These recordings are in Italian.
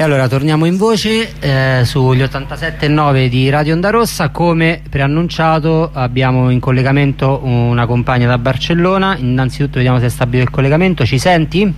E allora torniamo in voce sugli 87.9 di Radio Onda Rossa. Come preannunciato abbiamo in collegamento una compagna da Barcellona. Innanzitutto vediamo se è stabile il collegamento. Ci senti?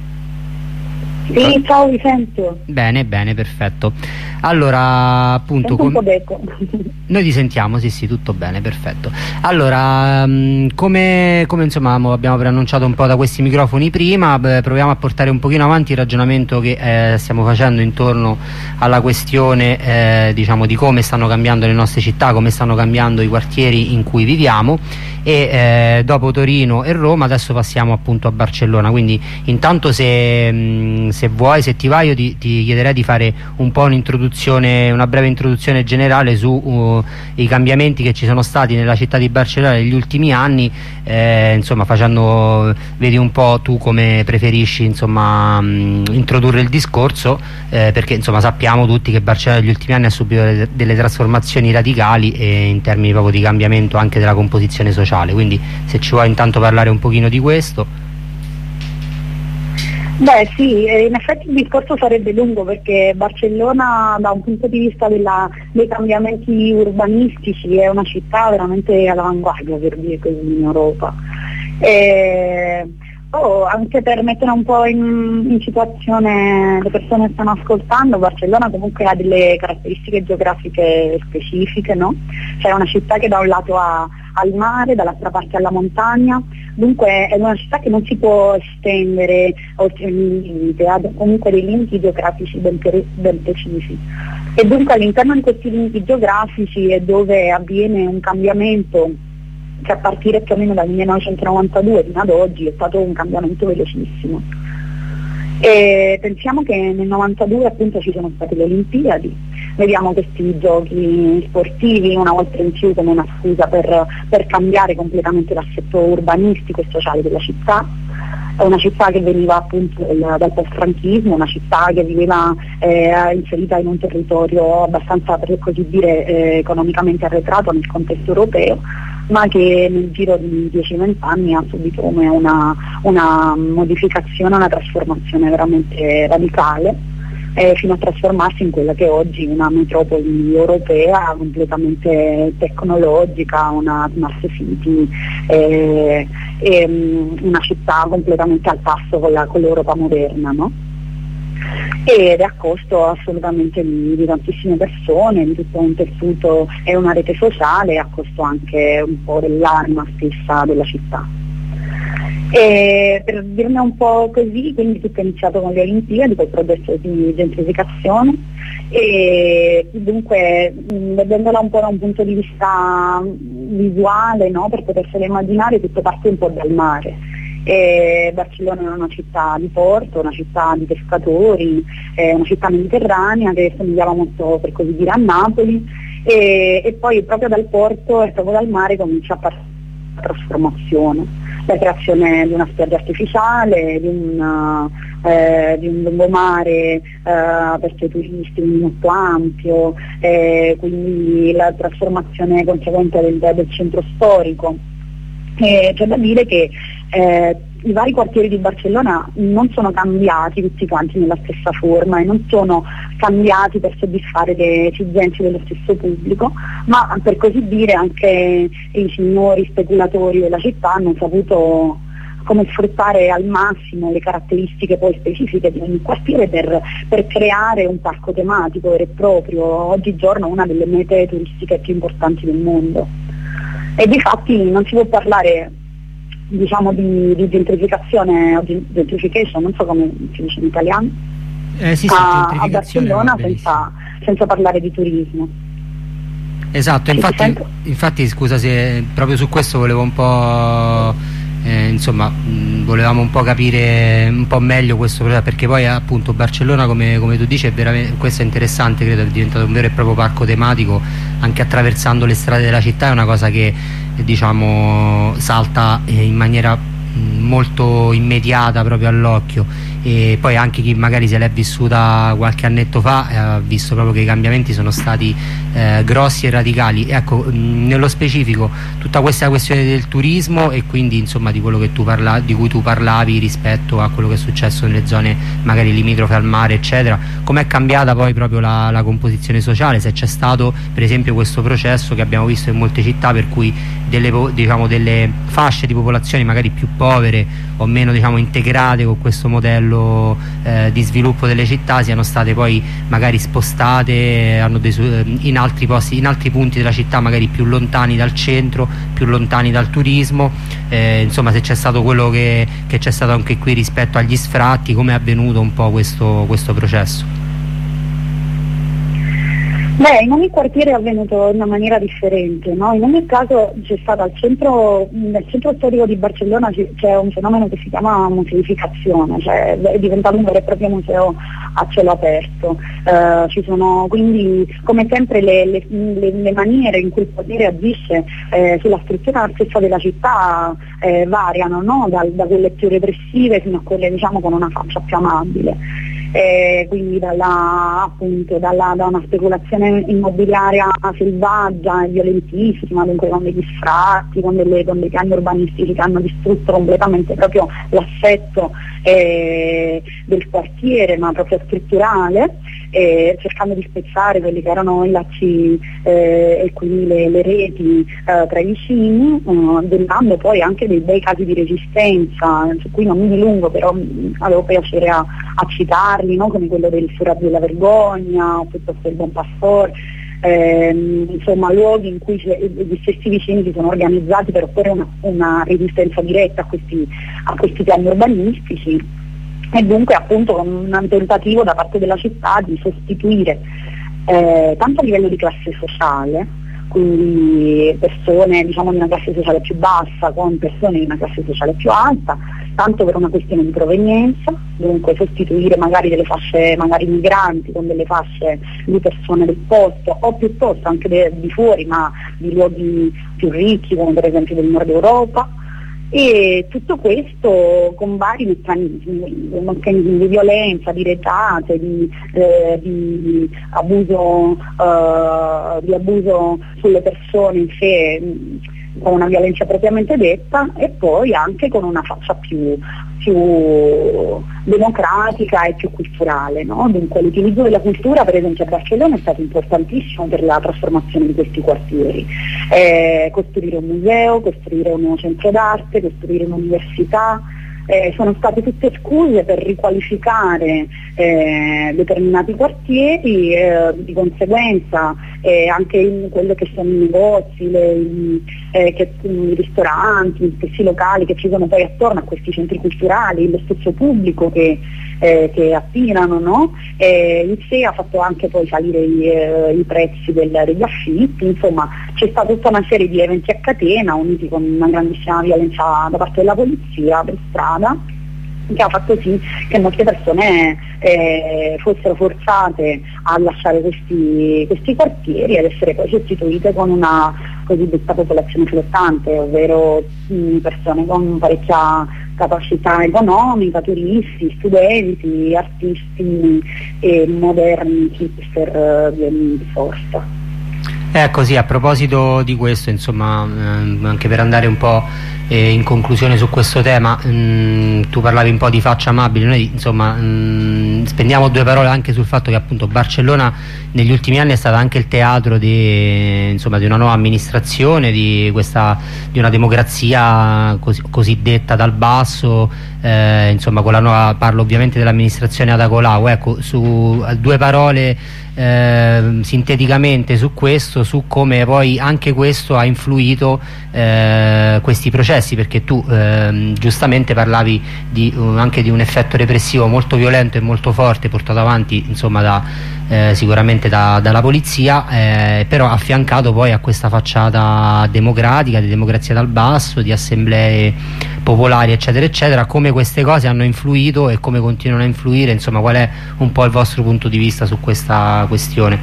Sì, ciao, vi sento. Bene, bene, perfetto. Allora, appunto, noi ti sentiamo, sì, tutto bene, perfetto. Allora, come insomma abbiamo preannunciato un po' da questi microfoni prima, proviamo a portare un pochino avanti il ragionamento che stiamo facendo intorno alla questione diciamo di come stanno cambiando le nostre città, come stanno cambiando i quartieri in cui viviamo, e dopo Torino e Roma adesso passiamo appunto a Barcellona. Quindi intanto se vuoi, se ti va, io ti chiederei di fare un po' una breve introduzione generale su i cambiamenti che ci sono stati nella città di Barcellona negli ultimi anni, insomma vedi un po' tu come preferisci insomma introdurre il discorso, perché insomma sappiamo tutti che Barcellona negli ultimi anni ha subito delle trasformazioni radicali in termini proprio di cambiamento anche della composizione sociale, quindi se ci vuoi intanto parlare un pochino di questo. Beh sì, in effetti il discorso sarebbe lungo, perché Barcellona da un punto di vista dei cambiamenti urbanistici è una città veramente all'avanguardia, per dire così, in Europa. Anche per mettere un po' in situazione le persone che stanno ascoltando, Barcellona comunque ha delle caratteristiche geografiche specifiche, no? Cioè è una città che da un lato ha al mare, dall'altra parte alla montagna, dunque è una città che non si può estendere oltre il limite, ha comunque dei limiti geografici ben precisi, e dunque all'interno di questi limiti geografici è dove avviene un cambiamento che a partire più o meno dal 1992 fino ad oggi è stato un cambiamento velocissimo. E pensiamo che nel 92 appunto ci sono state le Olimpiadi, vediamo questi giochi sportivi una volta in più come una scusa per cambiare completamente l'assetto urbanistico e sociale della città. È una città che veniva appunto dal post-franchismo, una città che viveva inserita in un territorio abbastanza, per così dire, economicamente arretrato nel contesto europeo, ma che nel giro di 10-20 anni ha subito come una modificazione, una trasformazione veramente radicale, fino a trasformarsi in quella che è oggi una metropoli europea completamente tecnologica, una smart city, una città completamente al passo con l'Europa moderna, no? Ed è a costo assolutamente di tantissime persone, di tutto un tessuto e una rete sociale, a costo anche un po' dell'anima stessa della città. E per dirne un po' così, quindi tutto è iniziato con le Olimpiadi, col processo di gentrificazione, e dunque vedendola un po' da un punto di vista visuale, no? Per potersela immaginare, tutto parte un po' dal mare. Barcellona è una città di porto, una città di pescatori, una città mediterranea che somigliava molto, per così dire, a Napoli, e poi proprio dal porto e proprio dal mare comincia a partire la trasformazione, la creazione di una spiaggia artificiale, di un lungomare aperto ai turisti, molto ampio, quindi la trasformazione conseguente del centro storico. C'è da dire che i vari quartieri di Barcellona non sono cambiati tutti quanti nella stessa forma e non sono cambiati per soddisfare le esigenze dello stesso pubblico, ma per così dire anche i signori speculatori della città hanno saputo come sfruttare al massimo le caratteristiche poi specifiche di ogni quartiere per creare un parco tematico vero e proprio, oggigiorno una delle mete turistiche più importanti del mondo. E difatti non si può parlare, diciamo, di gentrificazione o di gentrification, non so come si dice in italiano, a Barcellona senza parlare di turismo. Esatto, infatti scusa se proprio su questo volevo un po' insomma volevamo un po' capire un po' meglio questo, perché poi appunto Barcellona come tu dici è veramente, questo è interessante, credo è diventato un vero e proprio parco tematico, anche attraversando le strade della città. È una cosa che diciamo salta in maniera molto immediata proprio all'occhio, e poi anche chi magari se l'è vissuta qualche annetto fa ha visto proprio che i cambiamenti sono stati grossi e radicali. Ecco, nello specifico tutta questa questione del turismo e quindi insomma di quello che di cui tu parlavi rispetto a quello che è successo nelle zone magari limitrofe al mare eccetera, com'è cambiata poi proprio la composizione sociale, se c'è stato per esempio questo processo che abbiamo visto in molte città per cui delle fasce di popolazioni magari più povere o meno integrate con questo modello di sviluppo delle città siano state poi magari spostate in altri posti, in altri punti della città magari più lontani dal centro, più lontani dal turismo, insomma se c'è stato quello che c'è stato anche qui rispetto agli sfratti, come è avvenuto un po' questo processo? Beh, in ogni quartiere è avvenuto in una maniera differente, no? In ogni caso c'è stato nel centro storico di Barcellona c'è un fenomeno che si chiama museificazione, cioè è diventato un vero e proprio museo a cielo aperto. Ci sono quindi come sempre le maniere in cui il potere agisce sulla struttura stessa della città variano, no? Da quelle più repressive fino a quelle con una faccia più amabile. Quindi da una speculazione immobiliaria selvaggia e violentissima, dunque con degli sfratti, con dei piani urbanistici che hanno distrutto completamente proprio l'assetto del quartiere, ma proprio strutturale, cercando di spezzare quelli che erano i lacci e quindi le reti tra i vicini, dando poi anche dei bei casi di resistenza, su cui non mi dilungo, però avevo piacere a citarli, no? Come quello del Furato della Vergogna, piuttosto il Buon Pastore, insomma luoghi in cui gli stessi vicini si sono organizzati per opporre una resistenza diretta a questi piani urbanistici, e dunque appunto con un tentativo da parte della città di sostituire tanto a livello di classe sociale, quindi persone di una classe sociale più bassa con persone di una classe sociale più alta, tanto per una questione di provenienza, dunque sostituire magari delle fasce magari migranti con delle fasce di persone del posto, o piuttosto anche di fuori, ma di luoghi più ricchi come per esempio del nord Europa, e tutto questo con vari meccanismi di violenza, di retate, di abuso sulle persone in sé, con una violenza propriamente detta, e poi anche con una faccia più democratica e più culturale, no? Dunque l'utilizzo della cultura per esempio a Barcellona è stato importantissimo per la trasformazione di questi quartieri, costruire un museo, costruire un nuovo centro d'arte, costruire un'università, sono state tutte scuse per riqualificare determinati quartieri, di conseguenza anche in quello che sono i negozi, i ristoranti, gli stessi locali che ci sono poi attorno a questi centri culturali, lo stesso pubblico che attirano, no? In sé ha fatto anche poi salire i prezzi degli affitti, insomma c'è stata tutta una serie di eventi a catena uniti con una grandissima violenza da parte della polizia per strada, che ha fatto sì che molte persone fossero forzate a lasciare questi quartieri ed essere poi sostituite con una cosiddetta popolazione flottante, ovvero persone con parecchia capacità economica, turisti, studenti, artisti e moderni hipster di sorta. Così, a proposito di questo, insomma, anche per andare un po' in conclusione su questo tema, tu parlavi un po' di faccia amabile, noi insomma spendiamo due parole anche sul fatto che appunto Barcellona negli ultimi anni è stata anche il teatro di una nuova amministrazione, di una democrazia cosiddetta dal basso, insomma con la nuova, parlo ovviamente dell'amministrazione Ada Colau. Ecco, su due parole sinteticamente su questo, su come poi anche questo ha influito questi processi, perché tu giustamente parlavi anche di un effetto repressivo molto violento e molto forte portato avanti insomma sicuramente dalla polizia, però affiancato poi a questa facciata democratica, di democrazia dal basso, di assemblee popolari eccetera eccetera. Come queste cose hanno influito e come continuano a influire, insomma qual è un po' il vostro punto di vista su questa questione?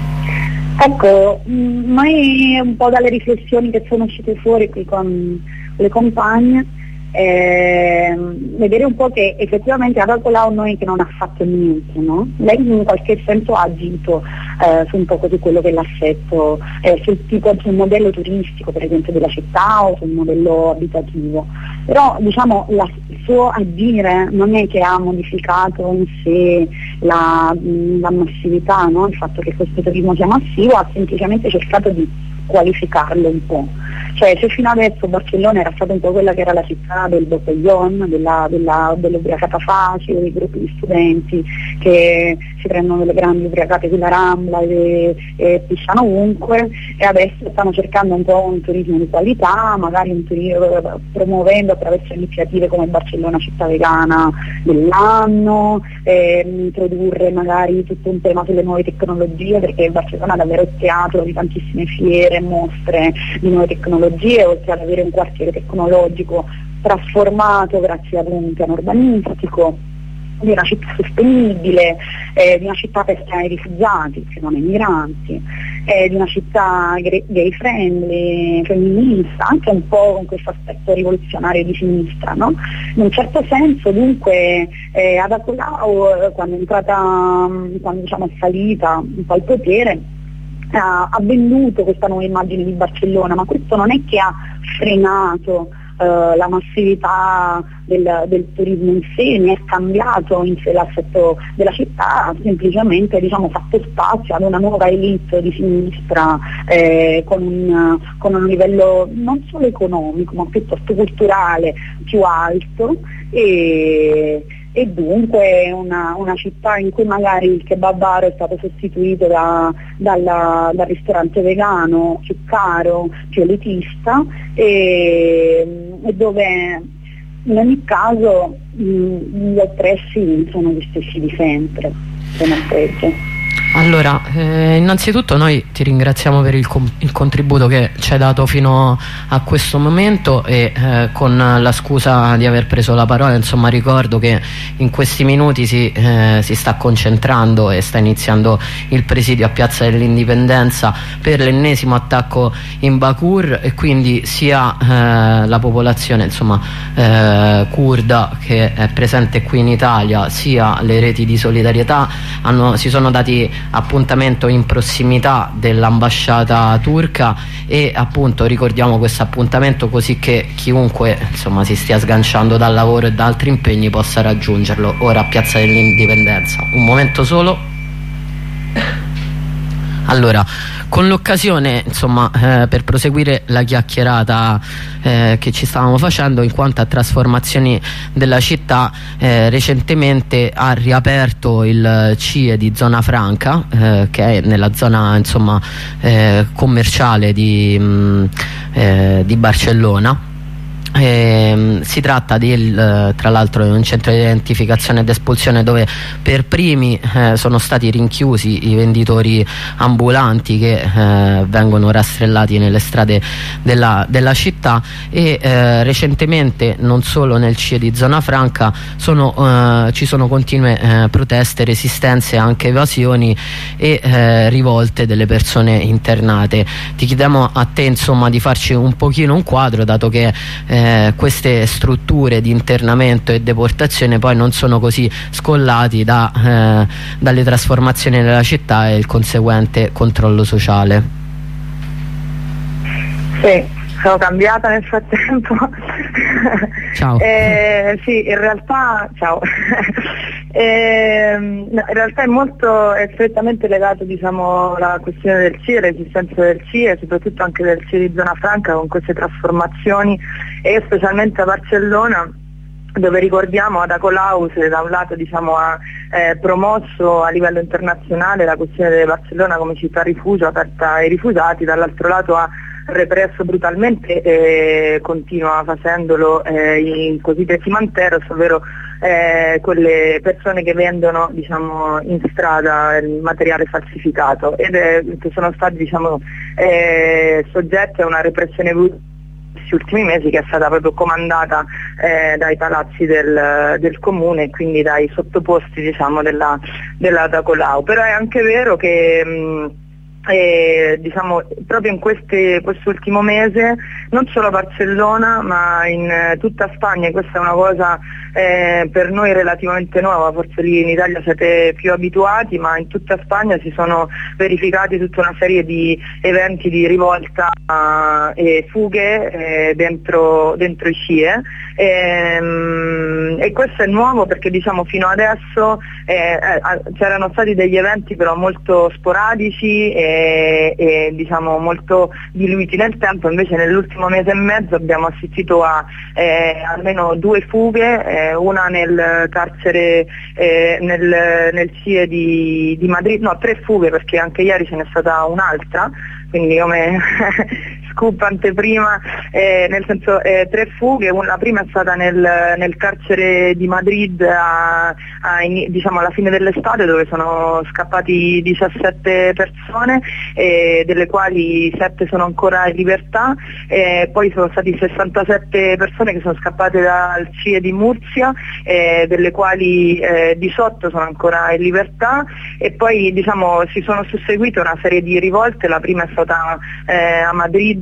Ecco, noi un po' dalle riflessioni che sono uscite fuori qui con le compagne, vedere un po' che effettivamente Ada Colau non è che non ha fatto niente, no? Lei in qualche senso ha agito su un po' di quello che è l'assetto, sul modello turistico per esempio della città o sul modello abitativo, però diciamo il suo agire non è che ha modificato in sé la massività, no? Il fatto che questo turismo sia massivo, ha semplicemente cercato di qualificarlo un po'. Cioè se fino adesso Barcellona era stata un po' quella che era la città del botellón, dell'ubriacata facile, dei gruppi di studenti che si prendono delle grandi ubriacate sulla Rambla e pisciano ovunque, e adesso stanno cercando un po' un turismo di qualità, magari un turismo promuovendo attraverso iniziative come Barcellona città vegana dell'anno, introdurre magari tutto un tema sulle nuove tecnologie, perché Barcellona è davvero il teatro di tantissime fiere, mostre di nuove tecnologie, oltre ad avere un quartiere tecnologico trasformato grazie a un piano urbanistico, di una città sostenibile, di una città aperta ai rifugiati, che non ai migranti, di una città gay friendly, femminista, anche un po' con questo aspetto rivoluzionario di sinistra, no? In un certo senso dunque Ada Colau quando diciamo è salita un po' al potere ha venduto questa nuova immagine di Barcellona, ma questo non è che ha frenato la massività del turismo in sé, ne è cambiato in sé l'assetto della città, ha semplicemente diciamo fatto spazio ad una nuova elite di sinistra con un livello non solo economico ma piuttosto culturale più alto, e dunque una città in cui magari il kebabaro è stato sostituito dal ristorante vegano più caro, più elitista, e dove in ogni caso gli oppressi sono gli stessi di sempre, se non peggio. Allora, innanzitutto noi ti ringraziamo per il contributo che ci hai dato fino a questo momento, e con la scusa di aver preso la parola, insomma, ricordo che in questi minuti si sta concentrando e sta iniziando il presidio a Piazza dell'Indipendenza per l'ennesimo attacco in Bakur, e quindi sia la popolazione insomma curda che è presente qui in Italia, sia le reti di solidarietà si sono dati appuntamento in prossimità dell'ambasciata turca, e appunto ricordiamo questo appuntamento così che chiunque insomma si stia sganciando dal lavoro e da altri impegni possa raggiungerlo ora a Piazza dell'Indipendenza. Un momento solo. Allora, con l'occasione insomma per proseguire la chiacchierata che ci stavamo facendo in quanto a trasformazioni della città, recentemente ha riaperto il CIE di Zona Franca, che è nella zona insomma commerciale di Barcellona. Si tratta tra l'altro di un centro di identificazione ed espulsione dove per primi sono stati rinchiusi i venditori ambulanti che vengono rastrellati nelle strade della città, e recentemente non solo nel CIE di Zona Franca ci sono continue proteste, resistenze, anche evasioni e rivolte delle persone internate. Ti chiediamo a te insomma di farci un pochino un quadro, dato che queste strutture di internamento e deportazione poi non sono così scollati dalle trasformazioni della città e il conseguente controllo sociale. Sì, sono cambiata nel frattempo. Ciao. Sì, in realtà ciao. In realtà è strettamente legato diciamo alla questione del CIE, l'esistenza del CIE, soprattutto anche del CIE di Zona Franca, con queste trasformazioni, e specialmente a Barcellona, dove ricordiamo Ada Colau da un lato diciamo ha promosso a livello internazionale la questione di Barcellona come città rifugio aperta ai rifugiati, dall'altro lato ha represso brutalmente e continua facendolo i cosiddetti manteros, ovvero quelle persone che vendono diciamo in strada il materiale falsificato, che sono stati diciamo soggetti a una repressione brutale questi ultimi mesi, che è stata proprio comandata dai palazzi del comune e quindi dai sottoposti diciamo della Ada Colau. Però è anche vero che diciamo proprio in quest'ultimo mese, non solo a Barcellona ma in tutta Spagna, e questa è una cosa per noi relativamente nuova, forse lì in Italia siete più abituati, ma in tutta Spagna si sono verificati tutta una serie di eventi di rivolta e fughe dentro i CIE, e questo è nuovo perché diciamo fino adesso c'erano stati degli eventi però molto sporadici e diciamo molto diluiti nel tempo. Invece nell'ultimo mese e mezzo abbiamo assistito a almeno 2 fughe, una nel carcere nel CIE di Madrid, no, 3 fughe perché anche ieri ce n'è stata un'altra, quindi come scoop anteprima, nel senso 3 fughe. La prima è stata nel carcere di Madrid diciamo alla fine dell'estate, dove sono scappati 17 persone, delle quali 7 sono ancora in libertà, poi sono stati 67 persone che sono scappate dal CIE di Murcia, delle quali 18 sono ancora in libertà, e poi diciamo si sono susseguite una serie di rivolte. La prima è stata a Madrid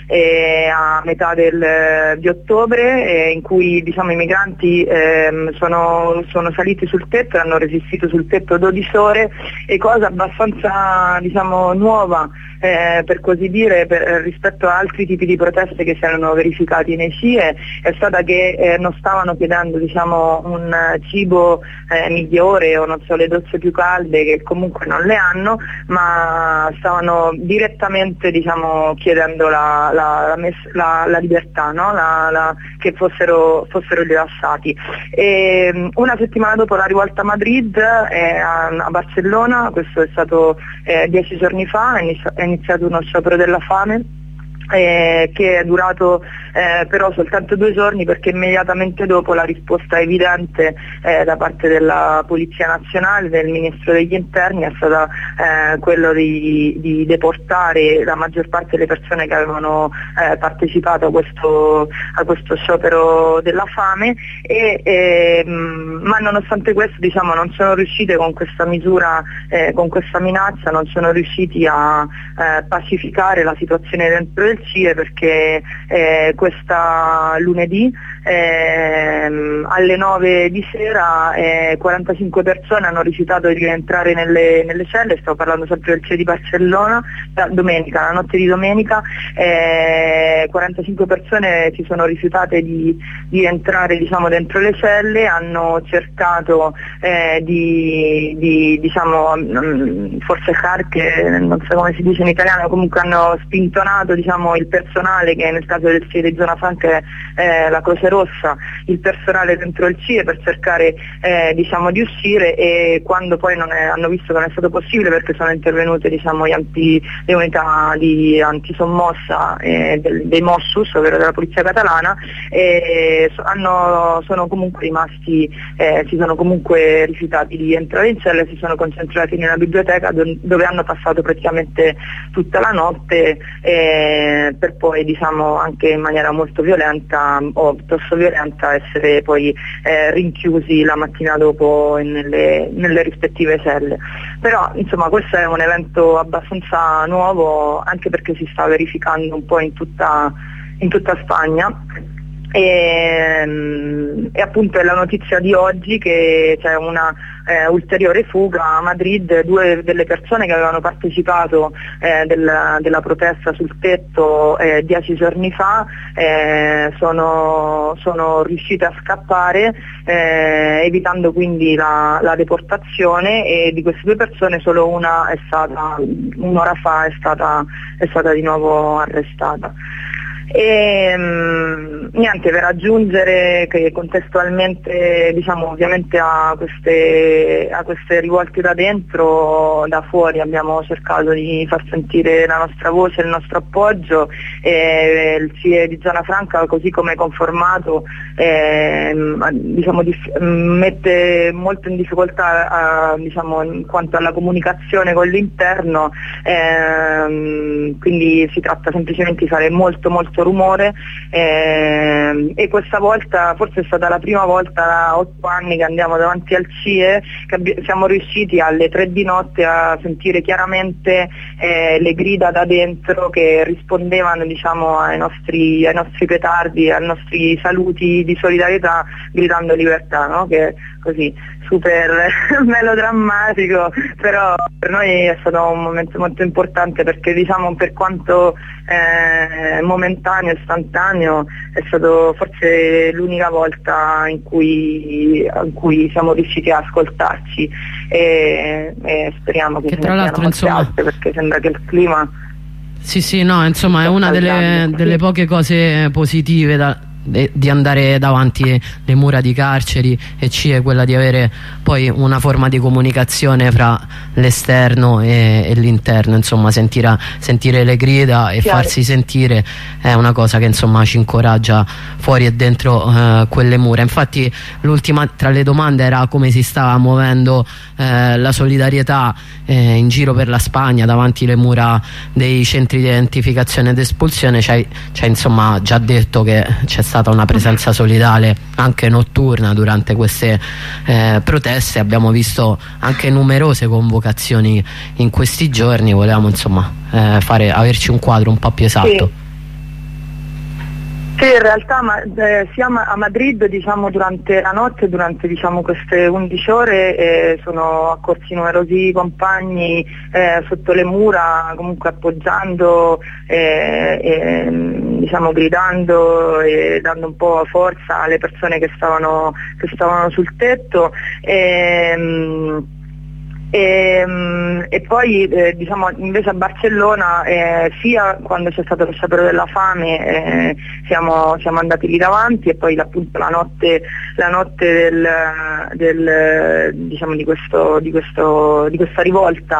a metà di ottobre, in cui diciamo i migranti sono saliti sul tetto e hanno resistito sul tetto 12 ore, e cosa abbastanza diciamo nuova per così dire rispetto a altri tipi di proteste che si erano verificati nei CIE, è stata che non stavano chiedendo diciamo un cibo migliore o non so le docce più calde, che comunque non le hanno, ma stavano direttamente diciamo chiedendo la libertà, no? Che fossero rilassati. E una settimana dopo la rivolta a Madrid, a Barcellona, questo è stato 10 giorni fa, è iniziato uno sciopero della fame, che è durato però soltanto 2 giorni, perché immediatamente dopo la risposta evidente da parte della Polizia Nazionale, del Ministro degli Interni, è stata quello di deportare la maggior parte delle persone che avevano partecipato a questo sciopero della fame, ma nonostante questo diciamo non sono riuscite con questa misura, con questa minaccia, non sono riusciti a pacificare la situazione dentro del CIE, perché questa lunedì alle 9 di sera 45 persone hanno rifiutato di rientrare nelle celle. Stavo parlando sempre del CIE di Barcellona, la notte di domenica 45 persone si sono rifiutate di entrare diciamo dentro le celle, hanno cercato di diciamo forse che non so come si dice in italiano, comunque hanno spintonato diciamo il personale, che nel caso del CIE di Zona Franca è la Croce Rossa, il personale dentro il CIE, per cercare diciamo di uscire, e quando poi hanno visto che non è stato possibile, perché sono intervenute diciamo le unità di antisommossa dei Mossos, ovvero della polizia catalana, sono comunque rimasti, si sono comunque rifiutati di entrare in cella, si sono concentrati nella biblioteca dove hanno passato praticamente tutta la notte, per poi diciamo anche in maniera molto violenta o piuttosto violenta essere poi rinchiusi la mattina dopo nelle rispettive celle. Però insomma questo è un evento abbastanza nuovo, anche perché si sta verificando un po' in tutta Spagna. E appunto è la notizia di oggi che c'è una ulteriore fuga a Madrid. 2 delle persone che avevano partecipato della protesta sul tetto 10 giorni fa sono riuscite a scappare, evitando quindi la deportazione, e di queste 2 persone solo una è stata, un'ora fa, è stata di nuovo arrestata. E niente, per aggiungere che contestualmente diciamo ovviamente a queste rivolte da dentro, da fuori abbiamo cercato di far sentire la nostra voce, il nostro appoggio, il CIE di Zona Franca, così come conformato, diciamo, mette molto in difficoltà diciamo, in quanto alla comunicazione con l'interno, quindi si tratta semplicemente di fare molto rumore, e questa volta forse è stata la prima volta da 8 anni che andiamo davanti al CIE che siamo riusciti alle 3 di notte a sentire chiaramente le grida da dentro che rispondevano, diciamo, ai nostri petardi, ai nostri saluti di solidarietà, gridando libertà, no? Che così super melodrammatico, però per noi è stato un momento molto importante, perché, diciamo, per quanto momentaneo, istantaneo, è stato forse l'unica volta in cui siamo riusciti a ascoltarci, e speriamo che tra l'altro, insomma, altre, perché sembra che il clima no, insomma, è una delle poche cose positive di andare davanti le mura di carceri e CIE, quella di avere poi una forma di comunicazione fra l'esterno e l'interno, insomma, sentire le grida e farsi sentire è una cosa che, insomma, ci incoraggia fuori e dentro quelle mura. Infatti l'ultima tra le domande era come si stava muovendo la solidarietà in giro per la Spagna davanti le mura dei centri di identificazione ed espulsione. C'hai insomma già detto che c'è stata una presenza solidale anche notturna durante queste proteste. Abbiamo visto anche numerose convocazioni in questi giorni. Volevamo, insomma, averci un quadro un po' più esatto. Sì, in realtà sia a Madrid, diciamo, durante la notte, diciamo, queste 11 ore sono accorsi numerosi compagni sotto le mura, comunque appoggiando, diciamo, gridando e dando un po' forza alle persone che stavano sul tetto. E poi diciamo, invece a Barcellona, sia quando c'è stato lo sciopero della fame, siamo andati lì davanti, e poi appunto la notte diciamo, di questa rivolta,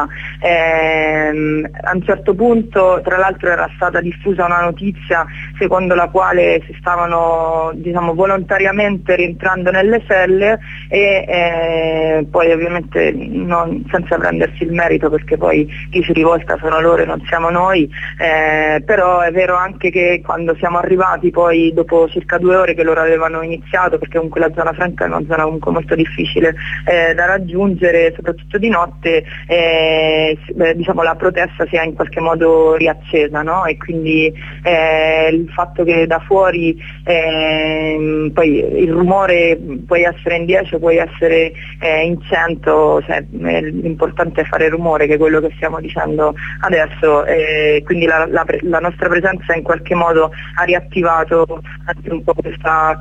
a un certo punto, tra l'altro, era stata diffusa una notizia secondo la quale si stavano, diciamo, volontariamente rientrando nelle celle, e poi ovviamente senza prendersi il merito, perché poi chi si rivolta sono loro e non siamo noi, però è vero anche che quando siamo arrivati poi dopo circa 2 ore che loro avevano iniziato, perché comunque la zona franca è una zona comunque molto difficile da raggiungere, soprattutto di notte, diciamo, la protesta si è in qualche modo riaccesa, no? E quindi il fatto che da fuori poi il rumore puoi essere in 10 o puoi essere in 100, cioè, l'importante è fare rumore, che è quello che stiamo dicendo adesso, quindi la nostra presenza in qualche modo ha riattivato anche un po' questa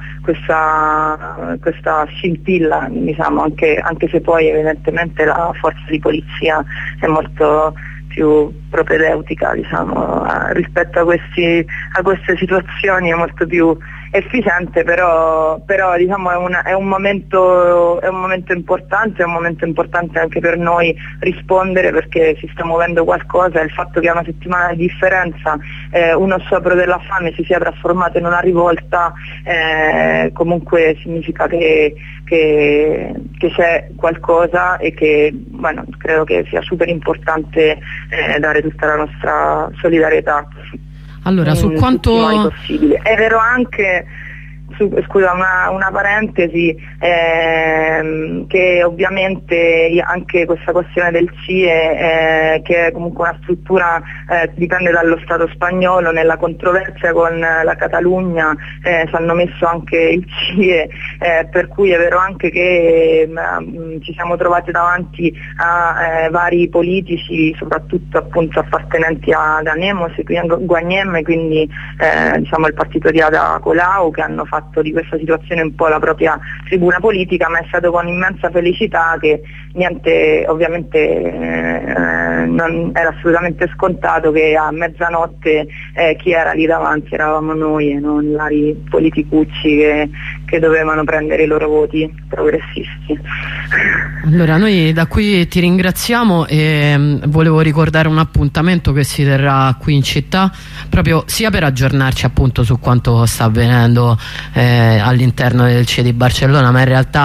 scintilla, diciamo, anche se poi evidentemente la forza di polizia è molto più propedeutica, diciamo, rispetto a queste situazioni, è molto più efficiente, però diciamo è un momento importante, è un momento importante anche per noi rispondere, perché si sta muovendo qualcosa, e il fatto che a una settimana di differenza uno sciopero della fame si sia trasformato in una rivolta, comunque significa che c'è qualcosa, e che, bueno, credo che sia super importante dare tutta la nostra solidarietà. Allora, su quanto possibile. È vero anche, scusa, una parentesi, che ovviamente anche questa questione del CIE, che è comunque una struttura dipende dallo Stato spagnolo, nella controversia con la Catalogna ci hanno messo anche il CIE, per cui è vero anche che ci siamo trovati davanti a vari politici, soprattutto appunto appartenenti ad Anemos e Guanyem, quindi diciamo il partito di Ada Colau, che hanno fatto di questa situazione un po' la propria tribuna politica, ma è stato con immensa felicità che niente, ovviamente non era assolutamente scontato che a mezzanotte chi era lì davanti eravamo noi e non i vari politicucci che dovevano prendere i loro voti progressisti. Allora, noi da qui ti ringraziamo, e volevo ricordare un appuntamento che si terrà qui in città, proprio sia per aggiornarci appunto su quanto sta avvenendo all'interno del CIE di Barcellona, ma in realtà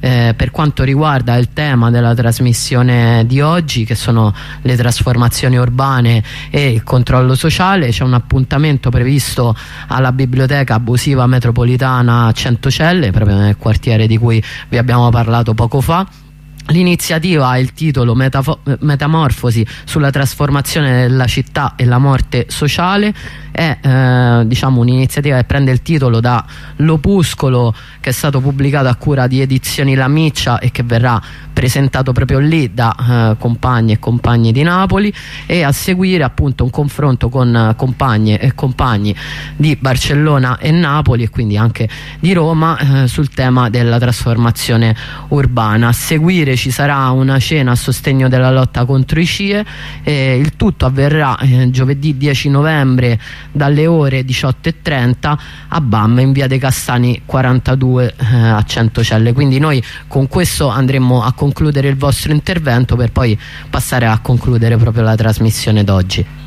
per quanto riguarda il tema della trasmissione di oggi, che sono le trasformazioni urbane e il controllo sociale, c'è un appuntamento previsto alla Biblioteca Abusiva Metropolitana a Centocelle, proprio nel quartiere di cui vi abbiamo parlato poco fa. L'iniziativa ha il titolo Metamorfosi sulla trasformazione della città e la morte sociale. È diciamo un'iniziativa che prende il titolo dall'opuscolo che è stato pubblicato a cura di Edizioni La Miccia e che verrà presentato proprio lì da compagni e compagni di Napoli, e a seguire appunto un confronto con compagne e compagni di Barcellona e Napoli e quindi anche di Roma sul tema della trasformazione urbana. A seguire ci sarà una cena a sostegno della lotta contro i CIE, il tutto avverrà giovedì 10 novembre dalle ore 18:30 a BAM in via dei Castani 42 a Centocelle. Quindi noi con questo andremo a concludere il vostro intervento per poi passare a concludere proprio la trasmissione d'oggi.